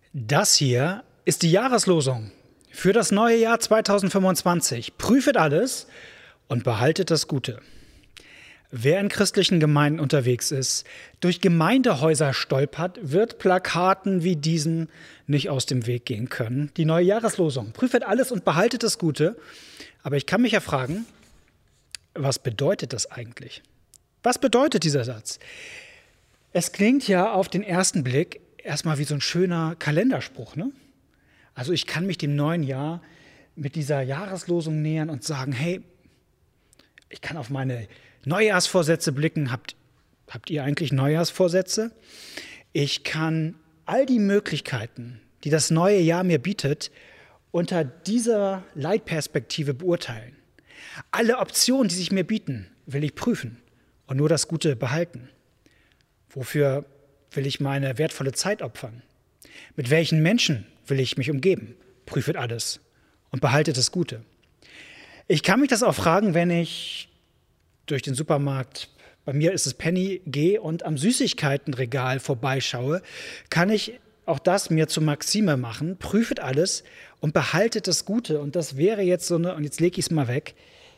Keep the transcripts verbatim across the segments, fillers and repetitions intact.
Das hier ist die Jahreslosung für das neue Jahr zweitausendfünfundzwanzig. Prüfet alles und behaltet das Gute. Wer in christlichen Gemeinden unterwegs ist, durch Gemeindehäuser stolpert, wird Plakaten wie diesen nicht aus dem Weg gehen können. Die neue Jahreslosung. Prüfet alles und behaltet das Gute. Aber ich kann mich ja fragen, was bedeutet das eigentlich? Was bedeutet dieser Satz? Es klingt ja auf den ersten Blick erstmal wie so ein schöner Kalenderspruch, ne? Also ich kann mich dem neuen Jahr mit dieser Jahreslosung nähern und sagen, hey, ich kann auf meine Neujahrsvorsätze blicken. Habt, habt ihr eigentlich Neujahrsvorsätze? Ich kann all die Möglichkeiten, die das neue Jahr mir bietet, unter dieser Leitperspektive beurteilen. Alle Optionen, die sich mir bieten, will ich prüfen und nur das Gute behalten. Wofür will ich meine wertvolle Zeit opfern? Mit welchen Menschen will ich mich umgeben? Prüfet alles und behaltet das Gute. Ich kann mich das auch fragen, wenn ich durch den Supermarkt, bei mir ist es Penny, gehe und am Süßigkeitenregal vorbeischaue, kann ich auch das mir zur Maxime machen. Prüfet alles und behaltet das Gute. Und das wäre jetzt so eine, und jetzt lege ich es mal weg,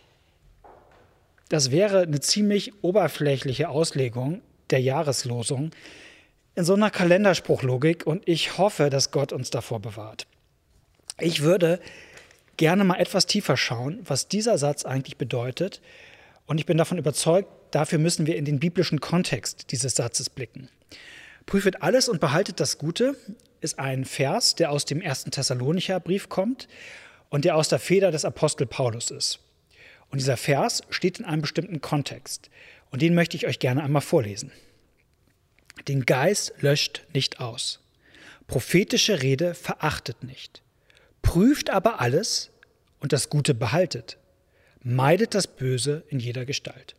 das wäre eine ziemlich oberflächliche Auslegung der Jahreslosung in so einer Kalenderspruchlogik, und ich hoffe, dass Gott uns davor bewahrt. Ich würde gerne mal etwas tiefer schauen, was dieser Satz eigentlich bedeutet, und ich bin davon überzeugt, dafür müssen wir in den biblischen Kontext dieses Satzes blicken. Prüfet alles und behaltet das Gute ist ein Vers, der aus dem ersten Thessalonicher Brief kommt und der aus der Feder des Apostel Paulus ist. Und dieser Vers steht in einem bestimmten Kontext. Und den möchte ich euch gerne einmal vorlesen. Den Geist löscht nicht aus. Prophetische Rede verachtet nicht. Prüft aber alles und das Gute behaltet. Meidet das Böse in jeder Gestalt.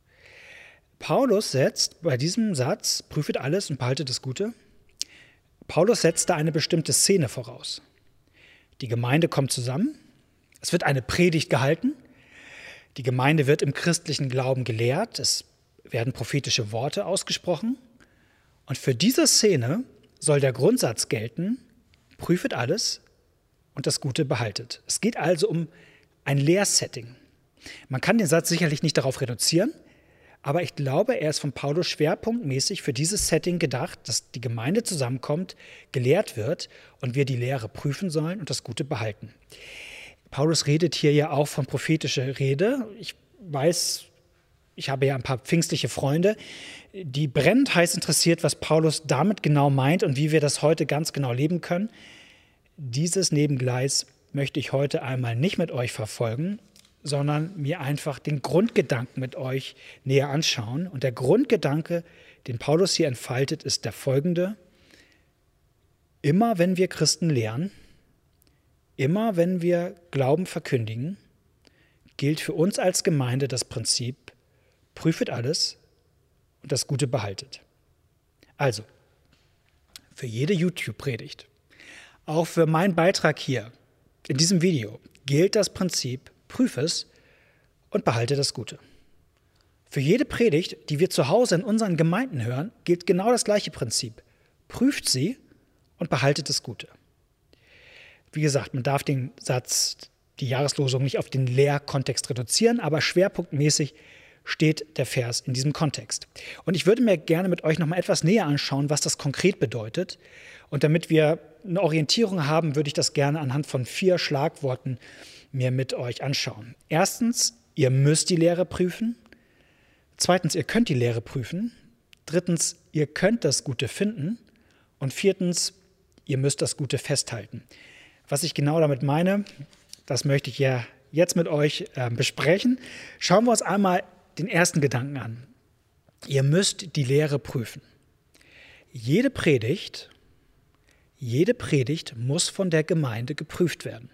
Paulus setzt bei diesem Satz, prüfet alles und behaltet das Gute, Paulus setzt da eine bestimmte Szene voraus. Die Gemeinde kommt zusammen, es wird eine Predigt gehalten, die Gemeinde wird im christlichen Glauben gelehrt, es werden prophetische Worte ausgesprochen. Und für diese Szene soll der Grundsatz gelten, prüfet alles und das Gute behaltet. Es geht also um ein Lehrsetting. Man kann den Satz sicherlich nicht darauf reduzieren, aber ich glaube, er ist von Paulus schwerpunktmäßig für dieses Setting gedacht, dass die Gemeinde zusammenkommt, gelehrt wird und wir die Lehre prüfen sollen und das Gute behalten. Paulus redet hier ja auch von prophetischer Rede. Ich weiß, ich habe ja ein paar pfingstliche Freunde, die brennend heiß interessiert, was Paulus damit genau meint und wie wir das heute ganz genau leben können. Dieses Nebengleis möchte ich heute einmal nicht mit euch verfolgen, sondern mir einfach den Grundgedanken mit euch näher anschauen. Und der Grundgedanke, den Paulus hier entfaltet, ist der folgende: Immer wenn wir Christen lehren, immer wenn wir Glauben verkündigen, gilt für uns als Gemeinde das Prinzip, prüfet alles und das Gute behaltet. Also, für jede YouTube-Predigt, auch für meinen Beitrag hier in diesem Video, gilt das Prinzip, prüf es und behalte das Gute. Für jede Predigt, die wir zu Hause in unseren Gemeinden hören, gilt genau das gleiche Prinzip. Prüft sie und behaltet das Gute. Wie gesagt, man darf den Satz, die Jahreslosung, nicht auf den Lehrkontext reduzieren, aber schwerpunktmäßig steht der Vers in diesem Kontext. Und ich würde mir gerne mit euch noch mal etwas näher anschauen, was das konkret bedeutet. Und damit wir eine Orientierung haben, würde ich das gerne anhand von vier Schlagworten mir mit euch anschauen. Erstens, ihr müsst die Lehre prüfen. Zweitens, ihr könnt die Lehre prüfen. Drittens, ihr könnt das Gute finden. Und viertens, ihr müsst das Gute festhalten. Was ich genau damit meine, das möchte ich ja jetzt mit euch äh, besprechen. Schauen wir uns einmal den ersten Gedanken an. Ihr müsst die Lehre prüfen. Jede Predigt, jede Predigt muss von der Gemeinde geprüft werden.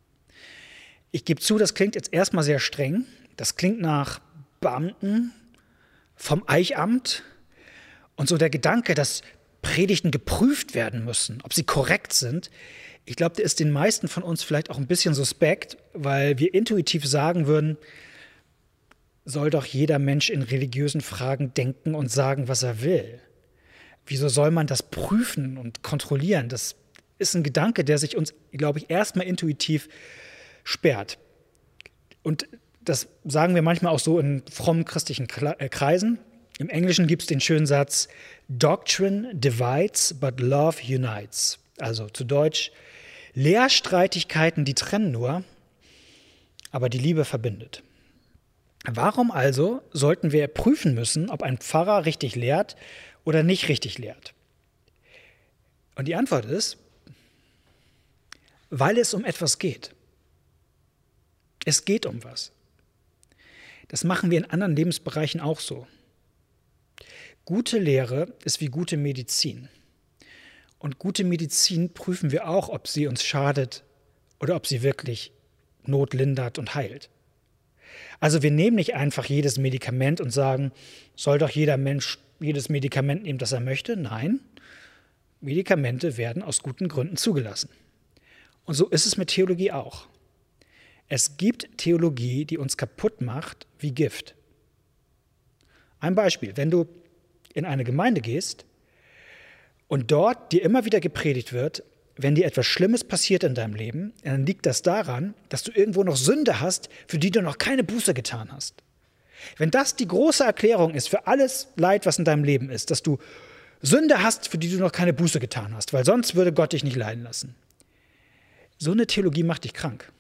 Ich gebe zu, das klingt jetzt erstmal sehr streng. Das klingt nach Beamten vom Eichamt. Und so der Gedanke, dass Predigten geprüft werden müssen, ob sie korrekt sind, ich glaube, der ist den meisten von uns vielleicht auch ein bisschen suspekt, weil wir intuitiv sagen würden, soll doch jeder Mensch in religiösen Fragen denken und sagen, was er will. Wieso soll man das prüfen und kontrollieren? Das ist ein Gedanke, der sich uns, glaube ich, erstmal intuitiv sperrt. Und das sagen wir manchmal auch so in frommen christlichen Kreisen. Im Englischen gibt es den schönen Satz, Doctrine divides, but love unites. Also zu Deutsch, Lehrstreitigkeiten, die trennen nur, aber die Liebe verbindet. Warum also sollten wir prüfen müssen, ob ein Pfarrer richtig lehrt oder nicht richtig lehrt? Und die Antwort ist, weil es um etwas geht. Es geht um was. Das machen wir in anderen Lebensbereichen auch so. Gute Lehre ist wie gute Medizin. Und gute Medizin prüfen wir auch, ob sie uns schadet oder ob sie wirklich Not lindert und heilt. Also wir nehmen nicht einfach jedes Medikament und sagen, soll doch jeder Mensch jedes Medikament nehmen, das er möchte. Nein, Medikamente werden aus guten Gründen zugelassen. Und so ist es mit Theologie auch. Es gibt Theologie, die uns kaputt macht wie Gift. Ein Beispiel, wenn du in eine Gemeinde gehst und dort dir immer wieder gepredigt wird, wenn dir etwas Schlimmes passiert in deinem Leben, dann liegt das daran, dass du irgendwo noch Sünde hast, für die du noch keine Buße getan hast. Wenn das die große Erklärung ist für alles Leid, was in deinem Leben ist, dass du Sünde hast, für die du noch keine Buße getan hast, weil sonst würde Gott dich nicht leiden lassen. So eine Theologie macht dich krank.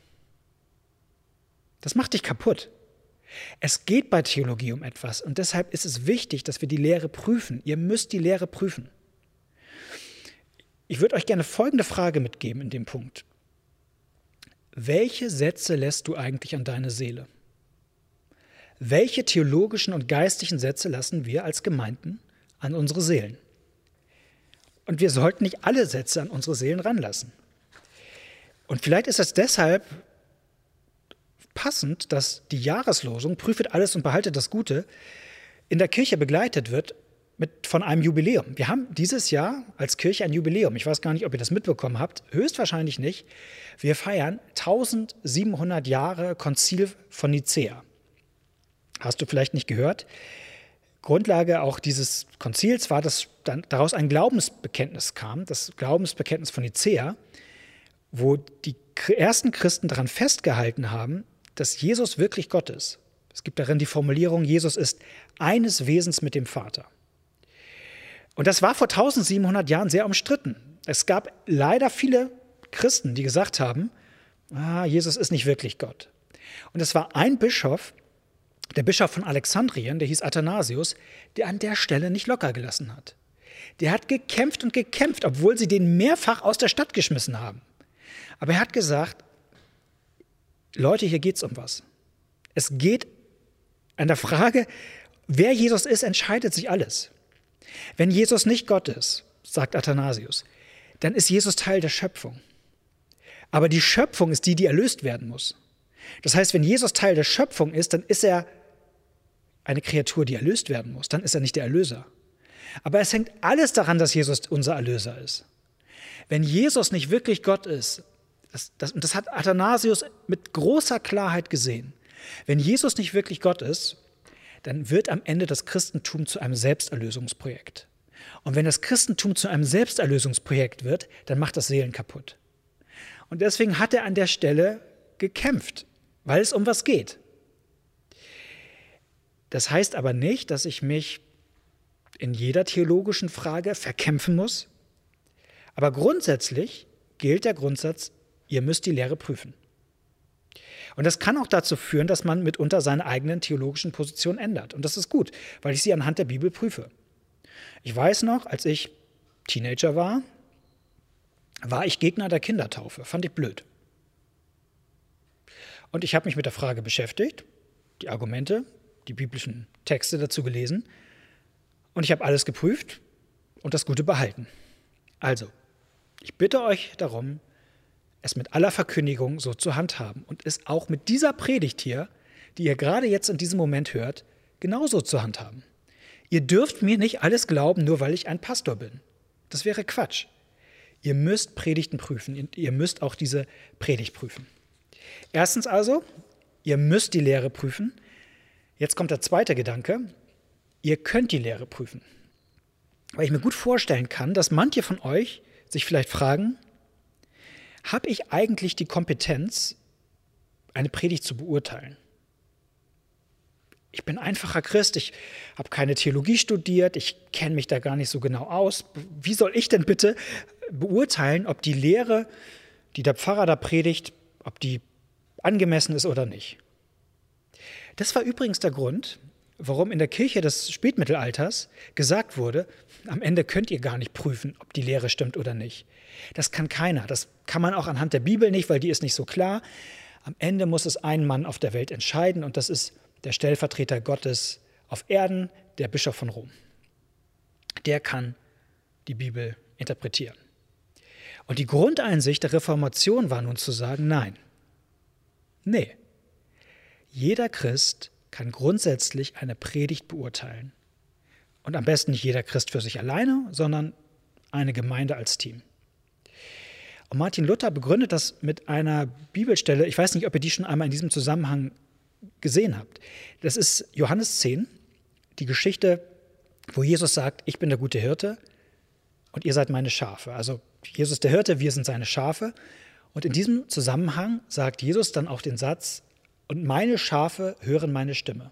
Das macht dich kaputt. Es geht bei Theologie um etwas und deshalb ist es wichtig, dass wir die Lehre prüfen. Ihr müsst die Lehre prüfen. Ich würde euch gerne folgende Frage mitgeben in dem Punkt. Welche Sätze lässt du eigentlich an deine Seele? Welche theologischen und geistlichen Sätze lassen wir als Gemeinden an unsere Seelen? Und wir sollten nicht alle Sätze an unsere Seelen ranlassen. Und vielleicht ist es deshalb passend, dass die Jahreslosung Prüfet alles und behaltet das Gute in der Kirche begleitet wird mit, von einem Jubiläum. Wir haben dieses Jahr als Kirche ein Jubiläum. Ich weiß gar nicht, ob ihr das mitbekommen habt. Höchstwahrscheinlich nicht. Wir feiern tausendsiebenhundert Jahre Konzil von Nicäa. Hast du vielleicht nicht gehört? Grundlage auch dieses Konzils war, dass dann daraus ein Glaubensbekenntnis kam, das Glaubensbekenntnis von Nicäa, wo die ersten Christen daran festgehalten haben, dass Jesus wirklich Gott ist. Es gibt darin die Formulierung, Jesus ist eines Wesens mit dem Vater. Und das war vor tausendsiebenhundert Jahren sehr umstritten. Es gab leider viele Christen, die gesagt haben, ah, Jesus ist nicht wirklich Gott. Und es war ein Bischof, der Bischof von Alexandrien, der hieß Athanasius, der an der Stelle nicht locker gelassen hat. Der hat gekämpft und gekämpft, obwohl sie den mehrfach aus der Stadt geschmissen haben. Aber er hat gesagt, Leute, hier geht es um was. Es geht an der Frage, wer Jesus ist, entscheidet sich alles. Wenn Jesus nicht Gott ist, sagt Athanasius, dann ist Jesus Teil der Schöpfung. Aber die Schöpfung ist die, die erlöst werden muss. Das heißt, wenn Jesus Teil der Schöpfung ist, dann ist er eine Kreatur, die erlöst werden muss. Dann ist er nicht der Erlöser. Aber es hängt alles daran, dass Jesus unser Erlöser ist. Wenn Jesus nicht wirklich Gott ist, das, das, und das hat Athanasius mit großer Klarheit gesehen, wenn Jesus nicht wirklich Gott ist, dann wird am Ende das Christentum zu einem Selbsterlösungsprojekt. Und wenn das Christentum zu einem Selbsterlösungsprojekt wird, dann macht das Seelen kaputt. Und deswegen hat er an der Stelle gekämpft, weil es um was geht. Das heißt aber nicht, dass ich mich in jeder theologischen Frage verkämpfen muss. Aber grundsätzlich gilt der Grundsatz, ihr müsst die Lehre prüfen. Und das kann auch dazu führen, dass man mitunter seine eigenen theologischen Positionen ändert. Und das ist gut, weil ich sie anhand der Bibel prüfe. Ich weiß noch, als ich Teenager war, war ich Gegner der Kindertaufe. Fand ich blöd. Und ich habe mich mit der Frage beschäftigt, die Argumente, die biblischen Texte dazu gelesen. Und ich habe alles geprüft und das Gute behalten. Also, ich bitte euch darum, es mit aller Verkündigung so zu handhaben und es auch mit dieser Predigt hier, die ihr gerade jetzt in diesem Moment hört, genauso zu handhaben. Ihr dürft mir nicht alles glauben, nur weil ich ein Pastor bin. Das wäre Quatsch. Ihr müsst Predigten prüfen und ihr müsst auch diese Predigt prüfen. Erstens also, ihr müsst die Lehre prüfen. Jetzt kommt der zweite Gedanke. Ihr könnt die Lehre prüfen. Weil ich mir gut vorstellen kann, dass manche von euch sich vielleicht fragen, habe ich eigentlich die Kompetenz, eine Predigt zu beurteilen? Ich bin einfacher Christ, ich habe keine Theologie studiert, ich kenne mich da gar nicht so genau aus. Wie soll ich denn bitte beurteilen, ob die Lehre, die der Pfarrer da predigt, ob die angemessen ist oder nicht? Das war übrigens der Grund, warum in der Kirche des Spätmittelalters gesagt wurde, am Ende könnt ihr gar nicht prüfen, ob die Lehre stimmt oder nicht. Das kann keiner. Das kann man auch anhand der Bibel nicht, weil die ist nicht so klar. Am Ende muss es ein Mann auf der Welt entscheiden und das ist der Stellvertreter Gottes auf Erden, der Bischof von Rom. Der kann die Bibel interpretieren. Und die Grundeinsicht der Reformation war nun zu sagen, nein, nee, jeder Christ kann grundsätzlich eine Predigt beurteilen. Und am besten nicht jeder Christ für sich alleine, sondern eine Gemeinde als Team. Und Martin Luther begründet das mit einer Bibelstelle, ich weiß nicht, ob ihr die schon einmal in diesem Zusammenhang gesehen habt. Das ist Johannes zehn, die Geschichte, wo Jesus sagt, ich bin der gute Hirte und ihr seid meine Schafe. Also Jesus der Hirte, wir sind seine Schafe. Und in diesem Zusammenhang sagt Jesus dann auch den Satz, und meine Schafe hören meine Stimme.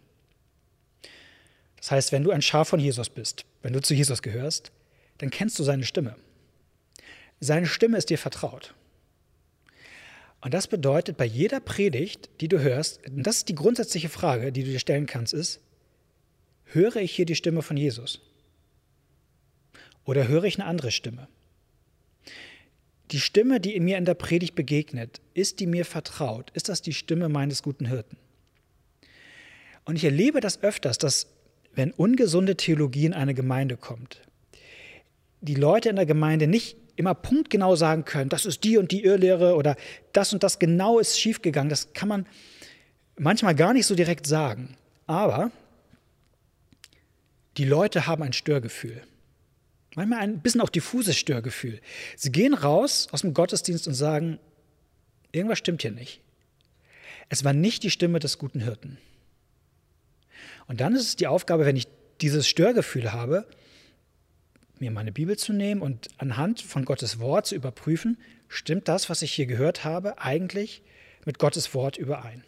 Das heißt, wenn du ein Schaf von Jesus bist, wenn du zu Jesus gehörst, dann kennst du seine Stimme. Seine Stimme ist dir vertraut. Und das bedeutet, bei jeder Predigt, die du hörst, und das ist die grundsätzliche Frage, die du dir stellen kannst, ist, höre ich hier die Stimme von Jesus? Oder höre ich eine andere Stimme? Die Stimme, die mir in der Predigt begegnet, ist die mir vertraut? Ist das die Stimme meines guten Hirten? Und ich erlebe das öfters, dass, wenn ungesunde Theologie in eine Gemeinde kommt, die Leute in der Gemeinde nicht immer punktgenau sagen können, das ist die und die Irrlehre oder das und das genau ist schiefgegangen. Das kann man manchmal gar nicht so direkt sagen. Aber die Leute haben ein Störgefühl. Manchmal ein bisschen auch diffuses Störgefühl. Sie gehen raus aus dem Gottesdienst und sagen, irgendwas stimmt hier nicht. Es war nicht die Stimme des guten Hirten. Und dann ist es die Aufgabe, wenn ich dieses Störgefühl habe, mir meine Bibel zu nehmen und anhand von Gottes Wort zu überprüfen, stimmt das, was ich hier gehört habe, eigentlich mit Gottes Wort überein?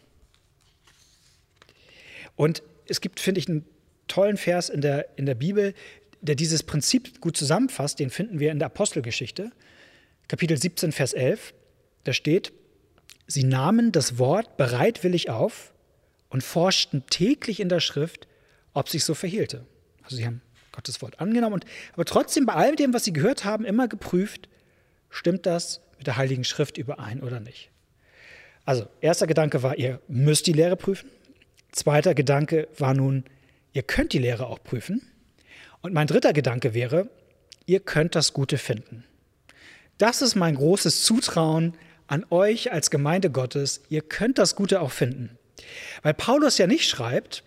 Und es gibt, finde ich, einen tollen Vers in der, in der Bibel, der dieses Prinzip gut zusammenfasst. Den finden wir in der Apostelgeschichte, Kapitel siebzehn, Vers elf. Da steht, sie nahmen das Wort bereitwillig auf und forschten täglich in der Schrift, ob sich so verhielte. Also sie haben Gottes Wort angenommen, und, aber trotzdem bei all dem, was sie gehört haben, immer geprüft, stimmt das mit der Heiligen Schrift überein oder nicht. Also erster Gedanke war, ihr müsst die Lehre prüfen. Zweiter Gedanke war nun, ihr könnt die Lehre auch prüfen. Und mein dritter Gedanke wäre, ihr könnt das Gute finden. Das ist mein großes Zutrauen an euch als Gemeinde Gottes. Ihr könnt das Gute auch finden. Weil Paulus ja nicht schreibt,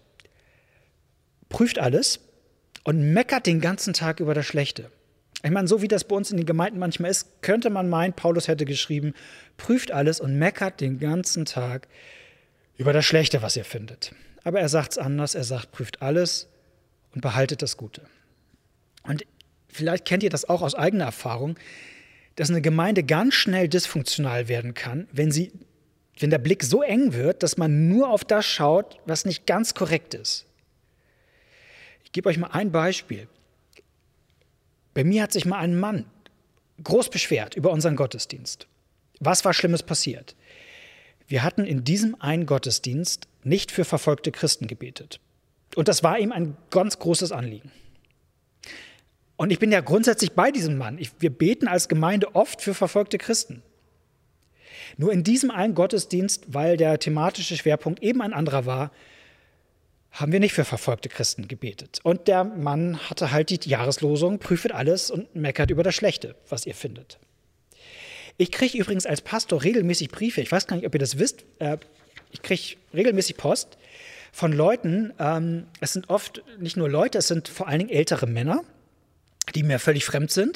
prüft alles und meckert den ganzen Tag über das Schlechte. Ich meine, so wie das bei uns in den Gemeinden manchmal ist, könnte man meinen, Paulus hätte geschrieben, prüft alles und meckert den ganzen Tag über das Schlechte, was ihr findet. Aber er sagt es anders, er sagt, prüft alles und behaltet das Gute. Und vielleicht kennt ihr das auch aus eigener Erfahrung, dass eine Gemeinde ganz schnell dysfunktional werden kann, wenn sie, wenn der Blick so eng wird, dass man nur auf das schaut, was nicht ganz korrekt ist. Ich gebe euch mal ein Beispiel. Bei mir hat sich mal ein Mann groß beschwert über unseren Gottesdienst. Was war Schlimmes passiert? Wir hatten in diesem einen Gottesdienst nicht für verfolgte Christen gebetet. Und das war ihm ein ganz großes Anliegen. Und ich bin ja grundsätzlich bei diesem Mann. Ich, wir beten als Gemeinde oft für verfolgte Christen. Nur in diesem einen Gottesdienst, weil der thematische Schwerpunkt eben ein anderer war, haben wir nicht für verfolgte Christen gebetet. Und der Mann hatte halt die Jahreslosung, prüft alles und meckert über das Schlechte, was ihr findet. Ich kriege übrigens als Pastor regelmäßig Briefe, ich weiß gar nicht, ob ihr das wisst, äh, ich kriege regelmäßig Post von Leuten, ähm, es sind oft nicht nur Leute, es sind vor allen Dingen ältere Männer, die mir völlig fremd sind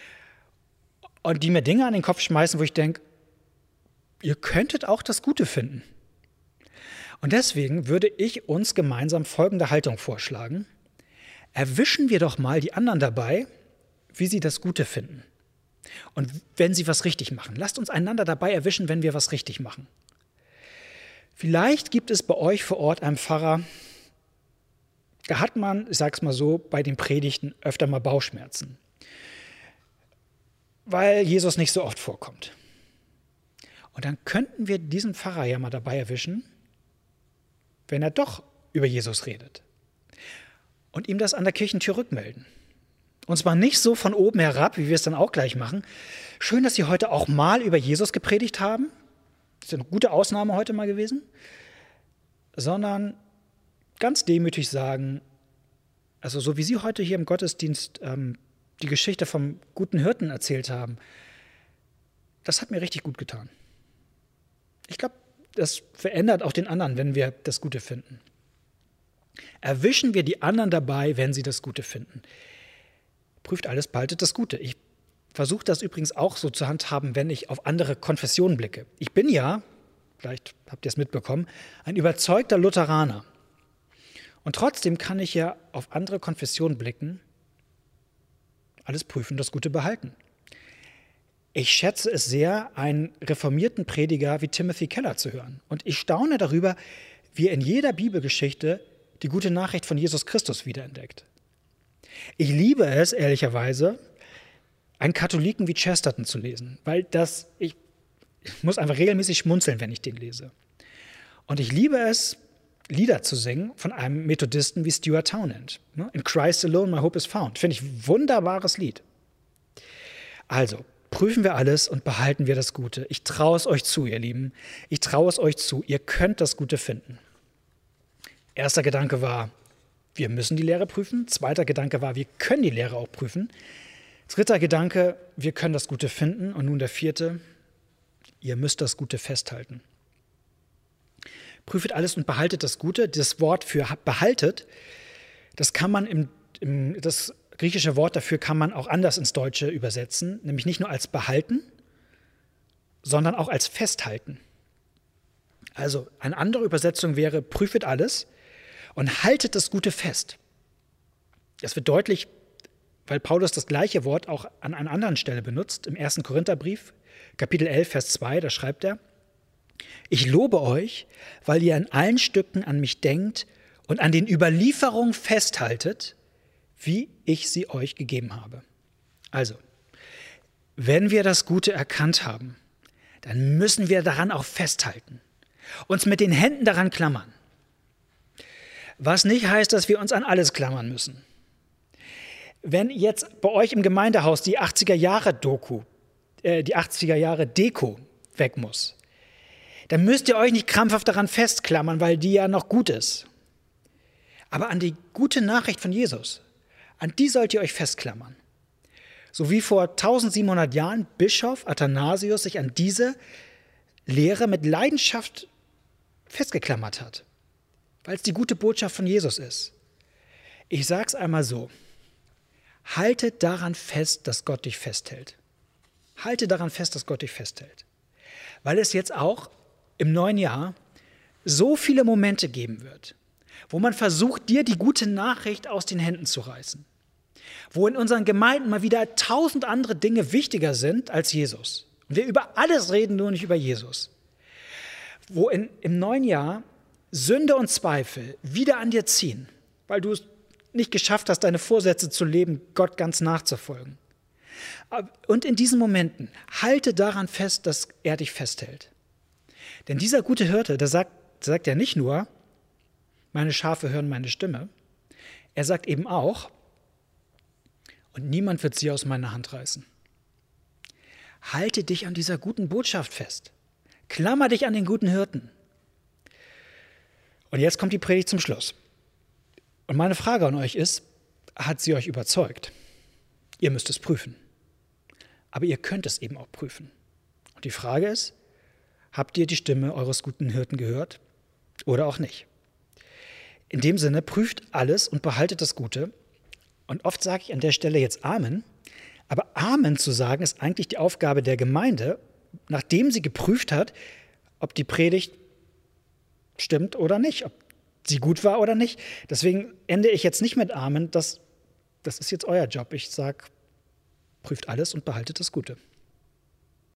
und die mir Dinge an den Kopf schmeißen, wo ich denke, ihr könntet auch das Gute finden. Und deswegen würde ich uns gemeinsam folgende Haltung vorschlagen. Erwischen wir doch mal die anderen dabei, wie sie das Gute finden. Und wenn sie was richtig machen, lasst uns einander dabei erwischen, wenn wir was richtig machen. Vielleicht gibt es bei euch vor Ort einen Pfarrer, da hat man, ich sage es mal so, bei den Predigten öfter mal Bauchschmerzen, weil Jesus nicht so oft vorkommt. Und dann könnten wir diesen Pfarrer ja mal dabei erwischen, wenn er doch über Jesus redet und ihm das an der Kirchentür rückmelden. Und zwar nicht so von oben herab, wie wir es dann auch gleich machen. Schön, dass Sie heute auch mal über Jesus gepredigt haben. Das ist eine gute Ausnahme heute mal gewesen. Sondern ganz demütig sagen, also so wie Sie heute hier im Gottesdienst ähm, die Geschichte vom guten Hirten erzählt haben, das hat mir richtig gut getan. Ich glaube, das verändert auch den anderen, wenn wir das Gute finden. Erwischen wir die anderen dabei, wenn sie das Gute finden. Prüft alles, behaltet das Gute. Ich versuche das übrigens auch so zu handhaben, wenn ich auf andere Konfessionen blicke. Ich bin ja, vielleicht habt ihr es mitbekommen, ein überzeugter Lutheraner. Und trotzdem kann ich ja auf andere Konfessionen blicken, alles prüfen, das Gute behalten. Ich schätze es sehr, einen reformierten Prediger wie Timothy Keller zu hören. Und ich staune darüber, wie er in jeder Bibelgeschichte die gute Nachricht von Jesus Christus wiederentdeckt. Ich liebe es, ehrlicherweise, einen Katholiken wie Chesterton zu lesen, weil das, ich, ich muss einfach regelmäßig schmunzeln, wenn ich den lese. Und ich liebe es, Lieder zu singen von einem Methodisten wie Stuart Townend. In Christ Alone My Hope is Found. Finde ich ein wunderbares Lied. Also, prüfen wir alles und behalten wir das Gute. Ich traue es euch zu, ihr Lieben. Ich traue es euch zu. Ihr könnt das Gute finden. Erster Gedanke war, wir müssen die Lehre prüfen. Zweiter Gedanke war, wir können die Lehre auch prüfen. Dritter Gedanke, wir können das Gute finden. Und nun der vierte, ihr müsst das Gute festhalten. Prüfet alles und behaltet das Gute. Das Wort für behaltet, das kann man im, im das griechische Wort dafür kann man auch anders ins Deutsche übersetzen, nämlich nicht nur als behalten, sondern auch als festhalten. Also eine andere Übersetzung wäre, prüfet alles und haltet das Gute fest. Das wird deutlich, weil Paulus das gleiche Wort auch an einer anderen Stelle benutzt, im ersten Korintherbrief, Kapitel elf, Vers zwei, da schreibt er, ich lobe euch, weil ihr an allen Stücken an mich denkt und an den Überlieferungen festhaltet, wie ich sie euch gegeben habe. Also, wenn wir das Gute erkannt haben, dann müssen wir daran auch festhalten, uns mit den Händen daran klammern. Was nicht heißt, dass wir uns an alles klammern müssen. Wenn jetzt bei euch im Gemeindehaus die achtziger Jahre Doku, äh, die achtziger Jahre Deko weg muss, dann müsst ihr euch nicht krampfhaft daran festklammern, weil die ja noch gut ist. Aber an die gute Nachricht von Jesus, an die sollt ihr euch festklammern. So wie vor eintausendsiebenhundert Jahren Bischof Athanasius sich an diese Lehre mit Leidenschaft festgeklammert hat, weil es die gute Botschaft von Jesus ist. Ich sage es einmal so, halte daran fest, dass Gott dich festhält. Halte daran fest, dass Gott dich festhält. Weil es jetzt auch im neuen Jahr so viele Momente geben wird, wo man versucht, dir die gute Nachricht aus den Händen zu reißen. Wo in unseren Gemeinden mal wieder tausend andere Dinge wichtiger sind als Jesus. Und wir über alles reden, nur nicht über Jesus. Wo in, im neuen Jahr Sünde und Zweifel wieder an dir ziehen, weil du es nicht geschafft hast, deine Vorsätze zu leben, Gott ganz nachzufolgen. Und in diesen Momenten halte daran fest, dass er dich festhält. Denn dieser gute Hirte, der sagt, der sagt ja nicht nur, meine Schafe hören meine Stimme, er sagt eben auch, und niemand wird sie aus meiner Hand reißen. Halte dich an dieser guten Botschaft fest. Klammer dich an den guten Hirten. Und jetzt kommt die Predigt zum Schluss. Und meine Frage an euch ist, hat sie euch überzeugt? Ihr müsst es prüfen. Aber ihr könnt es eben auch prüfen. Und die Frage ist, habt ihr die Stimme eures guten Hirten gehört oder auch nicht? In dem Sinne, prüft alles und behaltet das Gute. Und oft sage ich an der Stelle jetzt Amen. Aber Amen zu sagen, ist eigentlich die Aufgabe der Gemeinde, nachdem sie geprüft hat, ob die Predigt stimmt oder nicht, ob sie gut war oder nicht. Deswegen ende ich jetzt nicht mit Amen. Das, das ist jetzt euer Job. Ich sage Prüft alles und behaltet das Gute.